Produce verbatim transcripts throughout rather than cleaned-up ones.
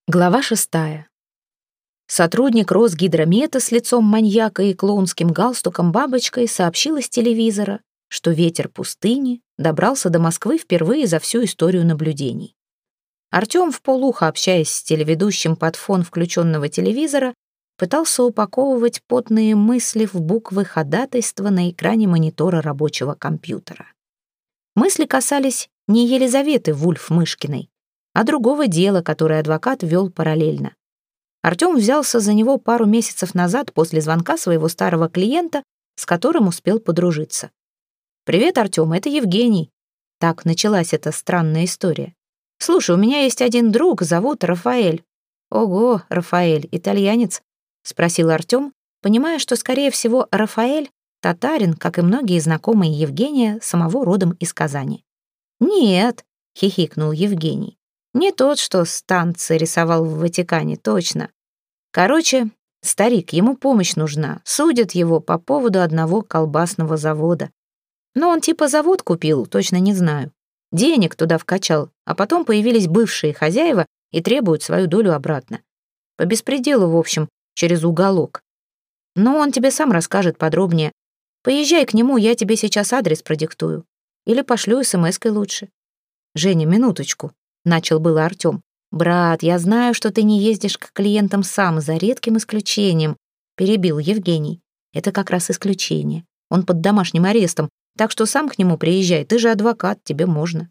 Глава шестая. Сотрудник Росгидромета с лицом маньяка и клоунским галстуком-бабочкой сообщил из телевизора, что ветер пустыни добрался до Москвы впервые за всю историю наблюдений. Артём, вполуха общаясь с телеведущим под фон включенного телевизора, пытался упаковывать потные мысли в буквы ходатайства на экране монитора рабочего компьютера. Мысли касались не Елизаветы Вульф-Мышкиной, а другого дела, которое адвокат вел параллельно. Артём взялся за него пару месяцев назад после звонка своего старого клиента, с которым успел подружиться. «Привет, Артём, это Евгений». Так началась эта странная история. «Слушай, у меня есть один друг, зовут Рафаэль». «Ого, Рафаэль, итальянец?» — спросил Артём, понимая, что, скорее всего, Рафаэль — татарин, как и многие знакомые Евгения, самого родом из Казани. «Нет», — хихикнул Евгений. Не тот, что станции рисовал в Ватикане, точно. Короче, старик, ему помощь нужна. Судят его по поводу одного колбасного завода. Но он типа завод купил, точно не знаю. Денег туда вкачал, а потом появились бывшие хозяева и требуют свою долю обратно. По беспределу, в общем, через уголок. Но он тебе сам расскажет подробнее. Поезжай к нему, я тебе сейчас адрес продиктую. Или пошлю смс-кой лучше. Женя, минуточку. Начал было Артём. «Брат, я знаю, что ты не ездишь к клиентам сам, за редким исключением», — перебил Евгений. «Это как раз исключение. Он под домашним арестом, так что сам к нему приезжай, ты же адвокат, тебе можно».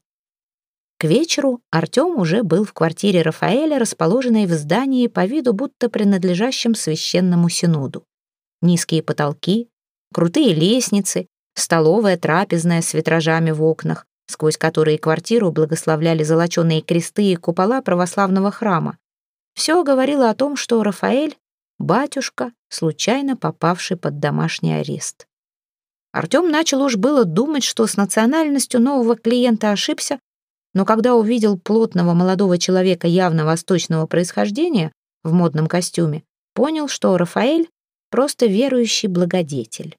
К вечеру Артём уже был в квартире Рафаэля, расположенной в здании по виду будто принадлежащем священному синоду. Низкие потолки, крутые лестницы, столовая, трапезная с витражами в окнах, сквозь которые квартиру благословляли золоченые кресты и купола православного храма. Все говорило о том, что Рафаэль — батюшка, случайно попавший под домашний арест. Артём начал уж было думать, что с национальностью нового клиента ошибся, но когда увидел плотного молодого человека явно восточного происхождения в модном костюме, понял, что Рафаэль — просто верующий благодетель.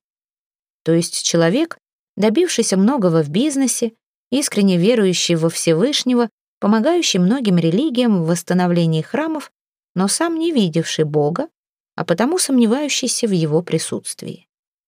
То есть человек, добившийся многого в бизнесе, искренне верующий во Всевышнего, помогающий многим религиям в восстановлении храмов, но сам не видевший Бога, а потому сомневающийся в его присутствии.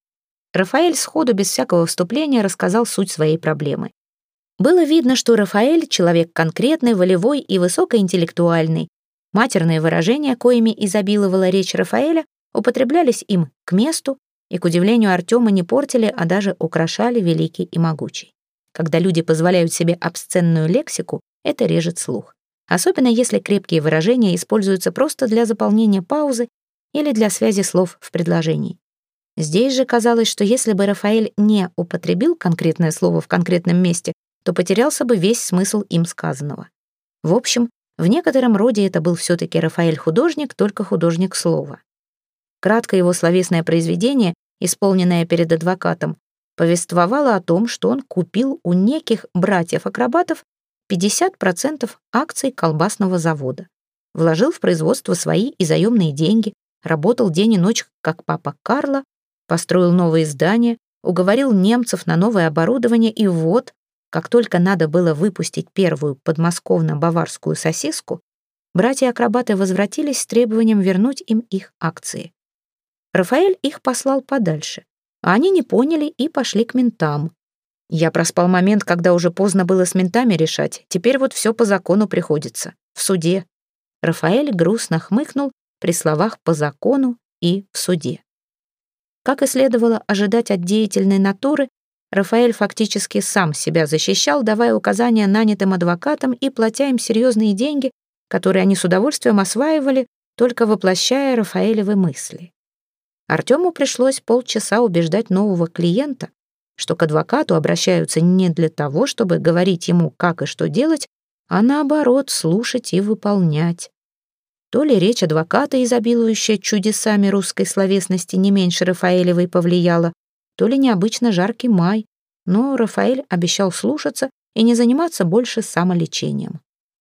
Рафаэль сходу без всякого вступления рассказал суть своей проблемы. Было видно, что Рафаэль — человек конкретный, волевой и высокоинтеллектуальный. Матерные выражения, коими изобиловала речь Рафаэля, употреблялись им к месту и, к удивлению Артёма, не портили, а даже украшали великий и могучий. Когда люди позволяют себе обсценную лексику, это режет слух. Особенно если крепкие выражения используются просто для заполнения паузы или для связи слов в предложении. Здесь же казалось, что если бы Рафаэль не употребил конкретное слово в конкретном месте, то потерялся бы весь смысл им сказанного. В общем, в некотором роде это был все-таки Рафаэль-художник, только художник слова. Кратко его словесное произведение, исполненное перед адвокатом, повествовало о том, что он купил у неких братьев-акробатов пятьдесят процентов акций колбасного завода, вложил в производство свои и заемные деньги, работал день и ночь, как папа Карло, построил новые здания, уговорил немцев на новое оборудование, и вот, как только надо было выпустить первую подмосковно-баварскую сосиску, братья-акробаты возвратились с требованием вернуть им их акции. Рафаэль их послал подальше, а они не поняли и пошли к ментам. Я проспал момент, когда уже поздно было с ментами решать. Теперь вот все по закону приходится. В суде. Рафаэль грустно хмыкнул при словах «по закону» и «в суде». Как и следовало ожидать от деятельной натуры, Рафаэль фактически сам себя защищал, давая указания нанятым адвокатам и платя им серьезные деньги, которые они с удовольствием осваивали, только воплощая Рафаэлевы мысли. Артёму пришлось полчаса убеждать нового клиента, что к адвокату обращаются не для того, чтобы говорить ему, как и что делать, а наоборот, слушать и выполнять. То ли речь адвоката, изобилующая чудесами русской словесности, не меньше Рафаэлевой повлияла, то ли необычно жаркий май, но Рафаэль обещал слушаться и не заниматься больше самолечением.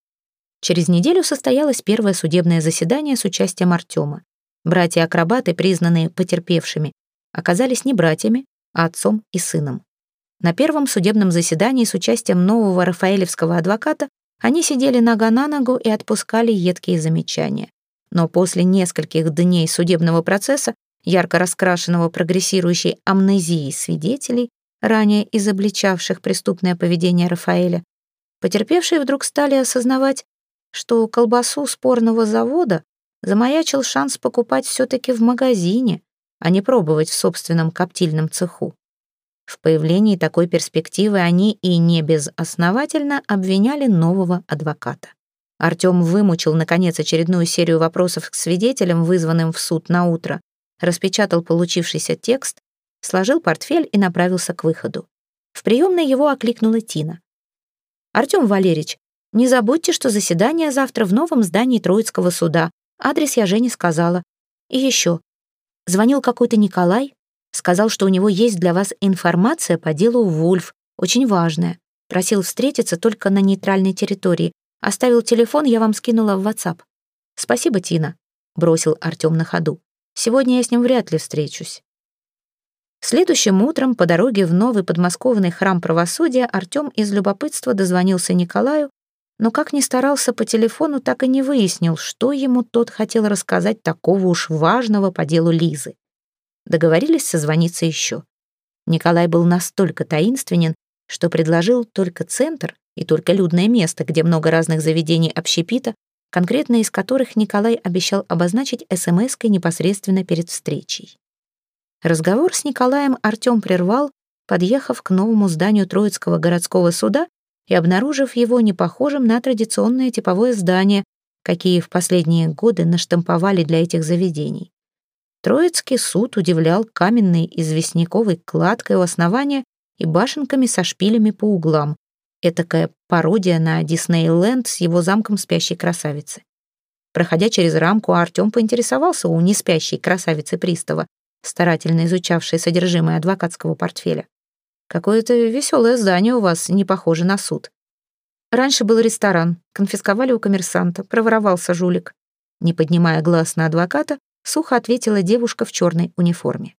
Через неделю состоялось первое судебное заседание с участием Артёма. Братья-акробаты, признанные потерпевшими, оказались не братьями, а отцом и сыном. На первом судебном заседании с участием нового рафаэлевского адвоката Они сидели нога на ногу и отпускали едкие замечания. Но после нескольких дней судебного процесса, ярко раскрашенного прогрессирующей амнезией свидетелей, ранее изобличавших преступное поведение Рафаэля, потерпевшие вдруг стали осознавать, что колбасу спорного завода замаячил шанс покупать все-таки в магазине, а не пробовать в собственном коптильном цеху. В появлении такой перспективы они и не безосновательно обвиняли нового адвоката. Артём вымучил, наконец, очередную серию вопросов к свидетелям, вызванным в суд на утро, распечатал получившийся текст, сложил портфель и направился к выходу. В приемной его окликнула Тина. «Артём Валерьевич, не забудьте, что заседание завтра в новом здании Троицкого суда. Адрес я Жене сказала. И еще. Звонил какой-то Николай, сказал, что у него есть для вас информация по делу Вульф, очень важная. Просил встретиться только на нейтральной территории. Оставил телефон, я вам скинула в WhatsApp. Спасибо, Тина», — бросил Артём на ходу. «Сегодня я с ним вряд ли встречусь». Следующим утром по дороге в новый подмосковный храм правосудия Артём из любопытства дозвонился Николаю, но как ни старался по телефону, так и не выяснил, что ему тот хотел рассказать такого уж важного по делу Лизы. Договорились созвониться еще. Николай был настолько таинственен, что предложил только центр и только людное место, где много разных заведений общепита, конкретно из которых Николай обещал обозначить эс-эм-эской непосредственно перед встречей. Разговор с Николаем Артём прервал, подъехав к новому зданию Троицкого городского суда и обнаружив его непохожим на традиционное типовое здание, какие в последние годы наштамповали для этих заведений. Троицкий суд удивлял каменной известняковой кладкой у основания и башенками со шпилями по углам. Этакая пародия на Диснейленд с его замком спящей красавицы. Проходя через рамку, Артём поинтересовался у неспящей красавицы пристава, старательно изучавшей содержимое адвокатского портфеля. «Какое-то веселое здание у вас, не похоже на суд». «Раньше был ресторан, конфисковали у коммерсанта, проворовался жулик». Не поднимая глаз на адвоката, сухо ответила девушка в черной униформе.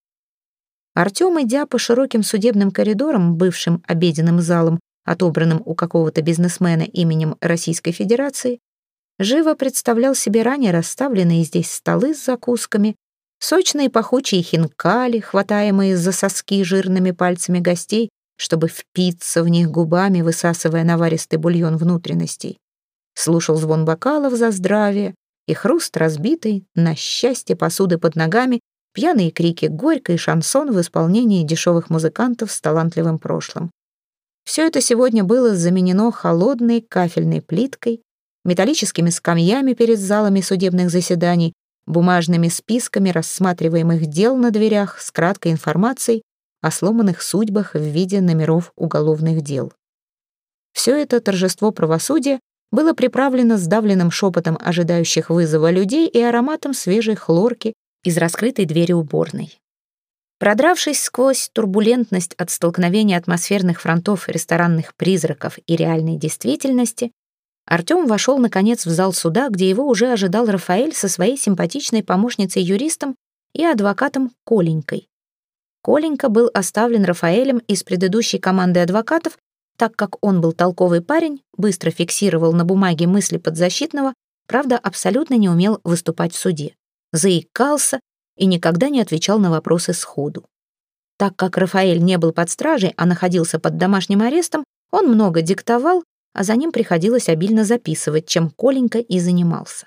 Артём, идя по широким судебным коридорам, бывшим обеденным залом, отобранным у какого-то бизнесмена именем Российской Федерации, живо представлял себе ранее расставленные здесь столы с закусками, сочные пахучие хинкали, хватаемые за соски жирными пальцами гостей, чтобы впиться в них губами, высасывая наваристый бульон внутренностей. Слушал звон бокалов за здравие и хруст разбитой, на счастье, посуды под ногами, пьяные крики горько и шансон в исполнении дешевых музыкантов с талантливым прошлым. Все это сегодня было заменено холодной кафельной плиткой, металлическими скамьями перед залами судебных заседаний, бумажными списками рассматриваемых дел на дверях с краткой информацией о сломанных судьбах в виде номеров уголовных дел. Все это торжество правосудия было приправлено сдавленным шепотом ожидающих вызова людей и ароматом свежей хлорки из раскрытой двери уборной. Продравшись сквозь турбулентность от столкновения атмосферных фронтов ресторанных призраков и реальной действительности, Артём вошел, наконец, в зал суда, где его уже ожидал Рафаэль со своей симпатичной помощницей-юристом и адвокатом Коленькой. Коленька был оставлен Рафаэлем из предыдущей команды адвокатов, так как он был толковый парень, быстро фиксировал на бумаге мысли подзащитного, правда, абсолютно не умел выступать в суде, заикался и никогда не отвечал на вопросы сходу. Так как Рафаэль не был под стражей, а находился под домашним арестом, он много диктовал, а за ним приходилось обильно записывать, чем Коленька и занимался.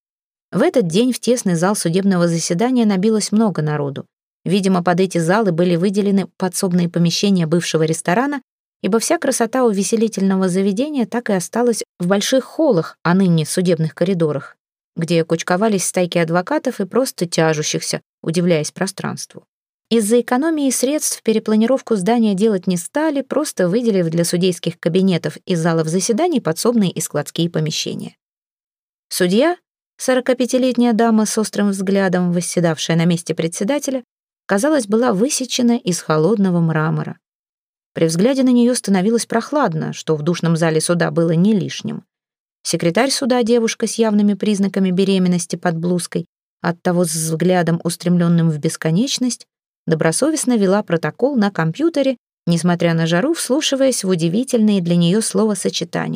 В этот день в тесный зал судебного заседания набилось много народу. Видимо, под эти залы были выделены подсобные помещения бывшего ресторана, ибо вся красота увеселительного заведения так и осталась в больших холлах, а ныне судебных коридорах, где кучковались стайки адвокатов и просто тяжущихся, удивляясь пространству. Из-за экономии средств перепланировку здания делать не стали, просто выделив для судейских кабинетов и залов заседаний подсобные и складские помещения. Судья, сорокапятилетняя дама с острым взглядом, восседавшая на месте председателя, казалось, была высечена из холодного мрамора. При взгляде на нее становилось прохладно, что в душном зале суда было не лишним. Секретарь суда, девушка с явными признаками беременности под блузкой, оттого с взглядом, устремленным в бесконечность, добросовестно вела протокол на компьютере, несмотря на жару, вслушиваясь в удивительные для нее словосочетания.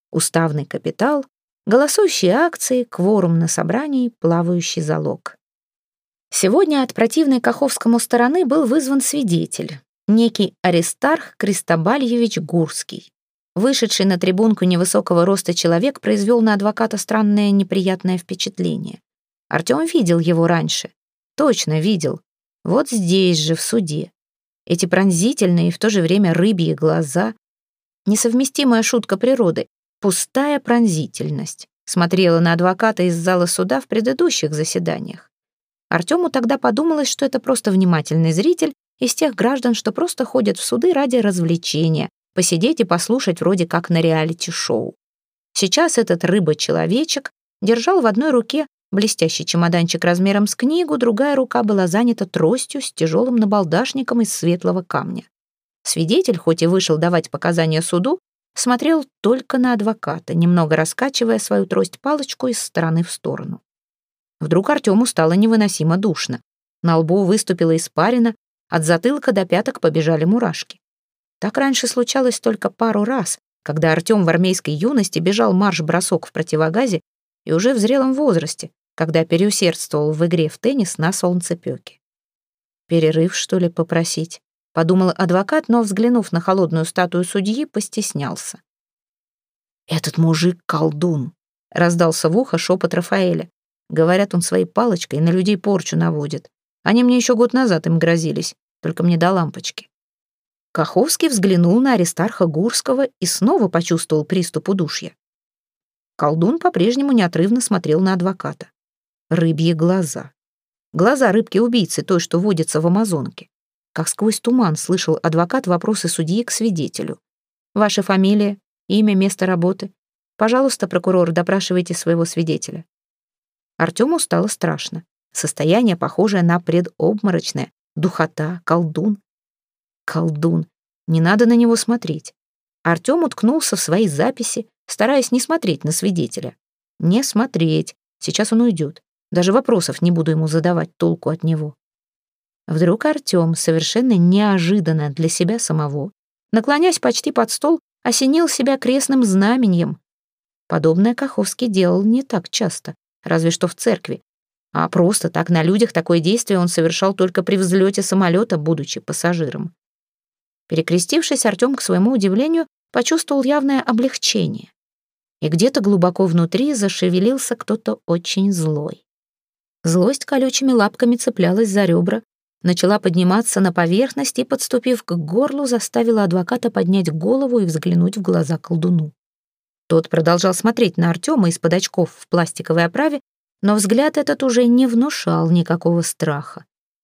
Уставный капитал, голосующие акции, кворум на собрании, плавающий залог. Сегодня от противной Каховскому стороны был вызван свидетель, некий Аристарх Кристобальевич Гурский. Вышедший на трибунку невысокого роста человек произвел на адвоката странное неприятное впечатление. Артем видел его раньше. Точно видел. Вот здесь же, в суде. Эти пронзительные и в то же время рыбьи глаза. Несовместимая шутка природы. Пустая пронзительность. Смотрела на адвоката из зала суда в предыдущих заседаниях. Артему тогда подумалось, что это просто внимательный зритель из тех граждан, что просто ходят в суды ради развлечения, посидеть и послушать вроде как на реалити-шоу. Сейчас этот рыба-человечек держал в одной руке блестящий чемоданчик размером с книгу, другая рука была занята тростью с тяжелым набалдашником из светлого камня. Свидетель, хоть и вышел давать показания суду, смотрел только на адвоката, немного раскачивая свою трость-палочку из стороны в сторону. Вдруг Артему стало невыносимо душно. На лбу выступила испарина, от затылка до пяток побежали мурашки. Так раньше случалось только пару раз, когда Артем в армейской юности бежал марш-бросок в противогазе и уже в зрелом возрасте, когда переусердствовал в игре в теннис на солнцепёке. «Перерыв, что ли, попросить?» — подумал адвокат, но, взглянув на холодную статую судьи, постеснялся. «Этот мужик — колдун», — раздался в ухо шепот Рафаэля. Говорят, он своей палочкой на людей порчу наводит. Они мне еще год назад им грозились, только мне до лампочки. Каховский взглянул на Аристарха Гурского и снова почувствовал приступ удушья. Колдун по-прежнему неотрывно смотрел на адвоката. Рыбьи глаза. Глаза рыбки-убийцы, той, что водится в Амазонке. Как сквозь туман слышал адвокат вопросы судьи к свидетелю. «Ваша фамилия, имя, место работы? Пожалуйста, прокурор, допрашивайте своего свидетеля». Артему стало страшно. Состояние, похожее на предобморочное. Духота, колдун. Колдун. Не надо на него смотреть. Артем уткнулся в свои записи, стараясь не смотреть на свидетеля. Не смотреть. Сейчас он уйдет. Даже вопросов не буду ему задавать, толку от него. Вдруг Артем, совершенно неожиданно для себя самого, наклонясь почти под стол, осенил себя крестным знаменем. Подобное Каховский делал не так часто, разве что в церкви. А просто так на людях такое действие он совершал только при взлете самолета, будучи пассажиром. Перекрестившись, Артем, к своему удивлению, почувствовал явное облегчение. И где-то глубоко внутри зашевелился кто-то очень злой. Злость колючими лапками цеплялась за ребра, начала подниматься на поверхность и, подступив к горлу, заставила адвоката поднять голову и взглянуть в глаза колдуну. Тот продолжал смотреть на Артема из-под очков в пластиковой оправе, но взгляд этот уже не внушал никакого страха.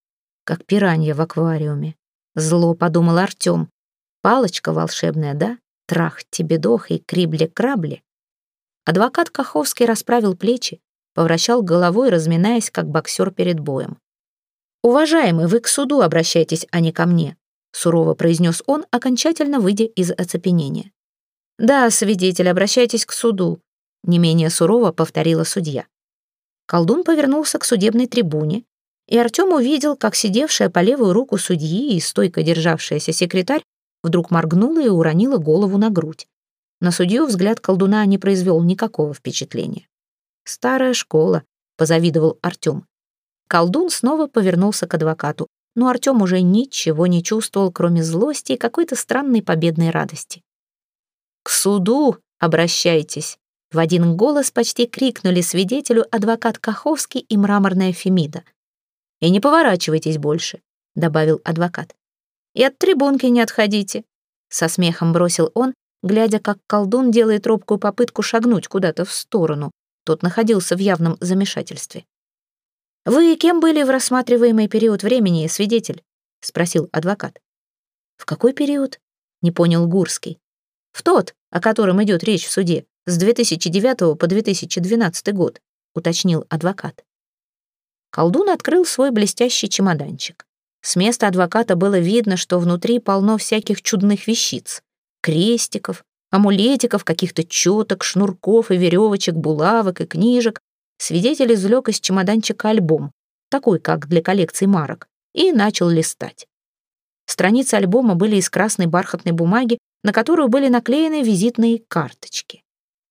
Как пиранья в аквариуме. Зло, подумал Артем. Палочка волшебная, да? Трах, тебедох и крибли-крабли. Адвокат Каховский расправил плечи, повращал головой, разминаясь, как боксер перед боем. «Уважаемый, вы к суду обращайтесь, а не ко мне», сурово произнес он, окончательно выйдя из оцепенения. «Да, свидетель, обращайтесь к суду», не менее сурово повторила судья. Колдун повернулся к судебной трибуне, и Артем увидел, как сидевшая по левую руку судьи и стойко державшаяся секретарь вдруг моргнула и уронила голову на грудь. На судью взгляд колдуна не произвел никакого впечатления. «Старая школа», — позавидовал Артем. Колдун снова повернулся к адвокату, но Артем уже ничего не чувствовал, кроме злости и какой-то странной победной радости. «К суду обращайтесь!» В один голос почти крикнули свидетелю адвокат Каховский и мраморная Фемида. «И не поворачивайтесь больше», — добавил адвокат. «И от трибунки не отходите», — со смехом бросил он, глядя, как колдун делает робкую попытку шагнуть куда-то в сторону. Тот находился в явном замешательстве. «Вы кем были в рассматриваемый период времени, свидетель?» — спросил адвокат. «В какой период?» — не понял Гурский. «В тот, о котором идет речь в суде, с две тысячи девятого по две тысячи двенадцатый год», — уточнил адвокат. Колдун открыл свой блестящий чемоданчик. С места адвоката было видно, что внутри полно всяких чудных вещиц. Крестиков, амулетиков, каких-то четок, шнурков и веревочек, булавок и книжек. Свидетель извлек из чемоданчика альбом, такой, как для коллекции марок, и начал листать. Страницы альбома были из красной бархатной бумаги, на которую были наклеены визитные карточки.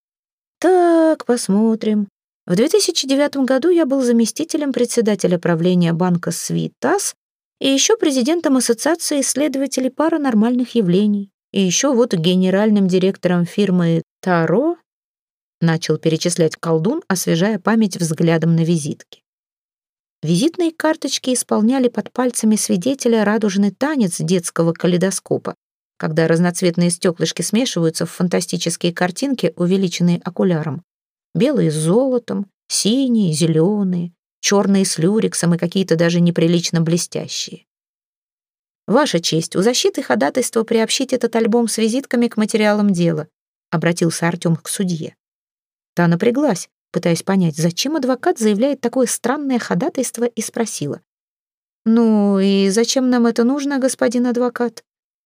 Так, посмотрим. В две тысячи девятом году я был заместителем председателя правления банка «Свитас» и еще президентом Ассоциации исследователей паранормальных явлений, и еще вот генеральным директором фирмы «Таро», начал перечислять колдун, освежая память взглядом на визитки. Визитные карточки исполняли под пальцами свидетеля радужный танец детского калейдоскопа, когда разноцветные стеклышки смешиваются в фантастические картинки, увеличенные окуляром. Белые с золотом, синие, зеленые, черные с люрексом и какие-то даже неприлично блестящие. «Ваша честь, у защиты ходатайство приобщить этот альбом с визитками к материалам дела», обратился Артем к судье. Та напряглась, пытаясь понять, зачем адвокат заявляет такое странное ходатайство, и спросила. «Ну и зачем нам это нужно, господин адвокат?»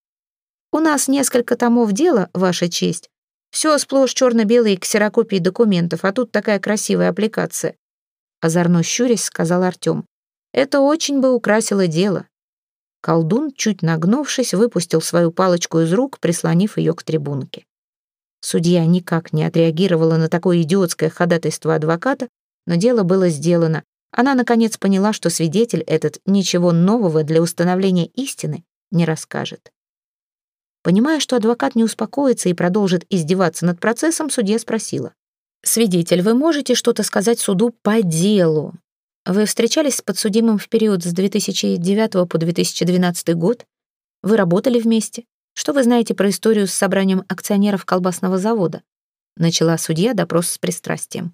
«У нас несколько томов дела, ваша честь. Все сплошь черно-белые ксерокопии документов, а тут такая красивая аппликация». Озорно щурясь, сказал Артем. «Это очень бы украсило дело». Колдун, чуть нагнувшись, выпустил свою палочку из рук, прислонив ее к трибунке. Судья никак не отреагировала на такое идиотское ходатайство адвоката, но дело было сделано. Она, наконец, поняла, что свидетель этот ничего нового для установления истины не расскажет. Понимая, что адвокат не успокоится и продолжит издеваться над процессом, судья спросила. «Свидетель, вы можете что-то сказать суду по делу? Вы встречались с подсудимым в период с две тысячи девятого по две тысячи двенадцатый год? Вы работали вместе? Что вы знаете про историю с собранием акционеров колбасного завода?» Начала судья допрос с пристрастием.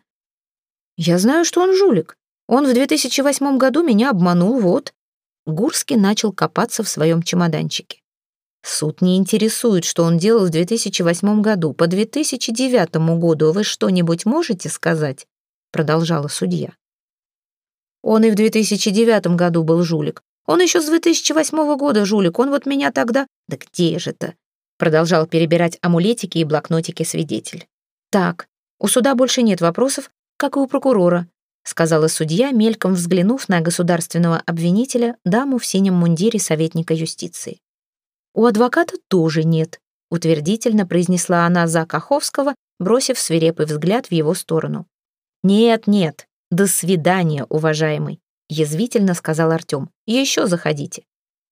«Я знаю, что он жулик. Он в две тысячи восьмом году меня обманул, вот». Гурский начал копаться в своем чемоданчике. «Суд не интересует, что он делал в две тысячи восьмом году. По две тысячи девятому году вы что-нибудь можете сказать?» Продолжала судья. «Он и в две тысячи девятом году был жулик. Он еще с две тысячи восьмого года жулик. Он вот меня тогда...» «Да где же это?» Продолжал перебирать амулетики и блокнотики свидетель. «Так, у суда больше нет вопросов, как и у прокурора», сказала судья, мельком взглянув на государственного обвинителя, даму в синем мундире советника юстиции. «У адвоката тоже нет», — утвердительно произнесла она за Каховского, бросив свирепый взгляд в его сторону. «Нет, нет, до свидания, уважаемый», — язвительно сказал Артем. «Еще заходите».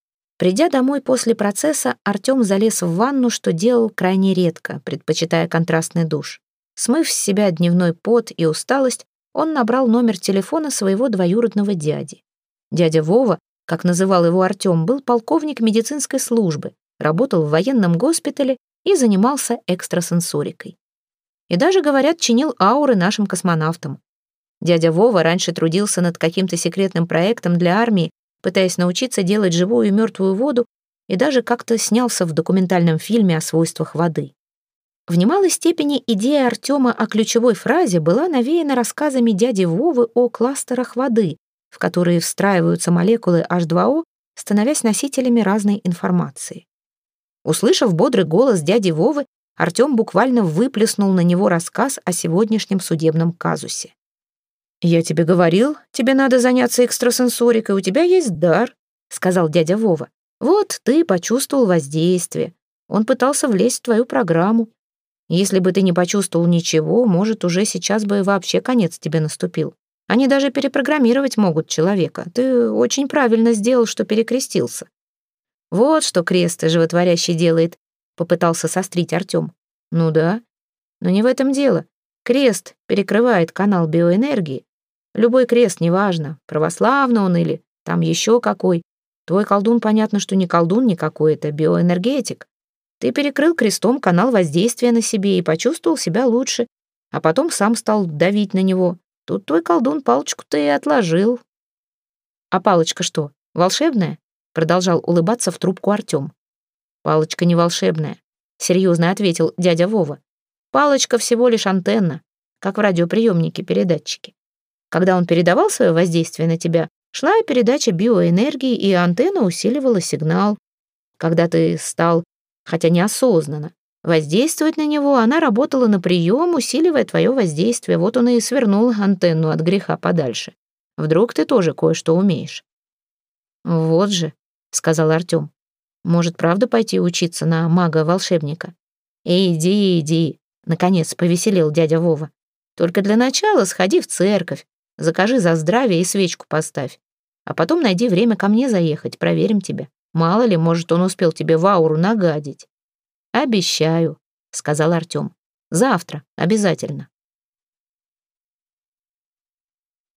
Придя домой после процесса, Артем залез в ванну, что делал крайне редко, предпочитая контрастный душ. Смыв с себя дневной пот и усталость, он набрал номер телефона своего двоюродного дяди. Дядя Вова, как называл его Артем, был полковник медицинской службы, работал в военном госпитале и занимался экстрасенсорикой. И даже, говорят, чинил ауры нашим космонавтам. Дядя Вова раньше трудился над каким-то секретным проектом для армии, пытаясь научиться делать живую и мертвую воду, и даже как-то снялся в документальном фильме о свойствах воды. В немалой степени идея Артема о ключевой фразе была навеяна рассказами дяди Вовы о кластерах воды, в которые встраиваются молекулы эйч два о, становясь носителями разной информации. Услышав бодрый голос дяди Вовы, Артем буквально выплеснул на него рассказ о сегодняшнем судебном казусе. «Я тебе говорил, тебе надо заняться экстрасенсорикой, у тебя есть дар», сказал дядя Вова. «Вот ты почувствовал воздействие. Он пытался влезть в твою программу. Если бы ты не почувствовал ничего, может, уже сейчас бы вообще конец тебе наступил. Они даже перепрограммировать могут человека. Ты очень правильно сделал, что перекрестился». «Вот что крест животворящий делает», — попытался сострить Артем. «Ну да, но не в этом дело. Крест перекрывает канал биоэнергии. Любой крест, неважно, православный он или там еще какой. Твой колдун, понятно, что не колдун никакой, это биоэнергетик. Ты перекрыл крестом канал воздействия на себе и почувствовал себя лучше, а потом сам стал давить на него. Тут твой колдун палочку-то и отложил». «А палочка что, волшебная?» Продолжал улыбаться в трубку Артем. «Палочка не волшебная», — серьезно ответил дядя Вова. «Палочка всего лишь антенна, как в радиоприемнике-передатчике. Когда он передавал свое воздействие на тебя, шла передача биоэнергии, и антенна усиливала сигнал. Когда ты стал, хотя неосознанно, воздействовать на него, она работала на прием, усиливая твое воздействие. Вот он и свернул антенну от греха подальше. Вдруг ты тоже кое-что умеешь». «Вот же», — сказал Артем. «Может, правда пойти учиться на мага-волшебника?» «Иди, иди», — наконец повеселел дядя Вова. Только для начала сходи в церковь, закажи за здравие и свечку поставь. А потом найди время ко мне заехать, проверим тебя. Мало ли, может, он успел тебе в ауру нагадить». «Обещаю», — сказал Артем. «Завтра, обязательно».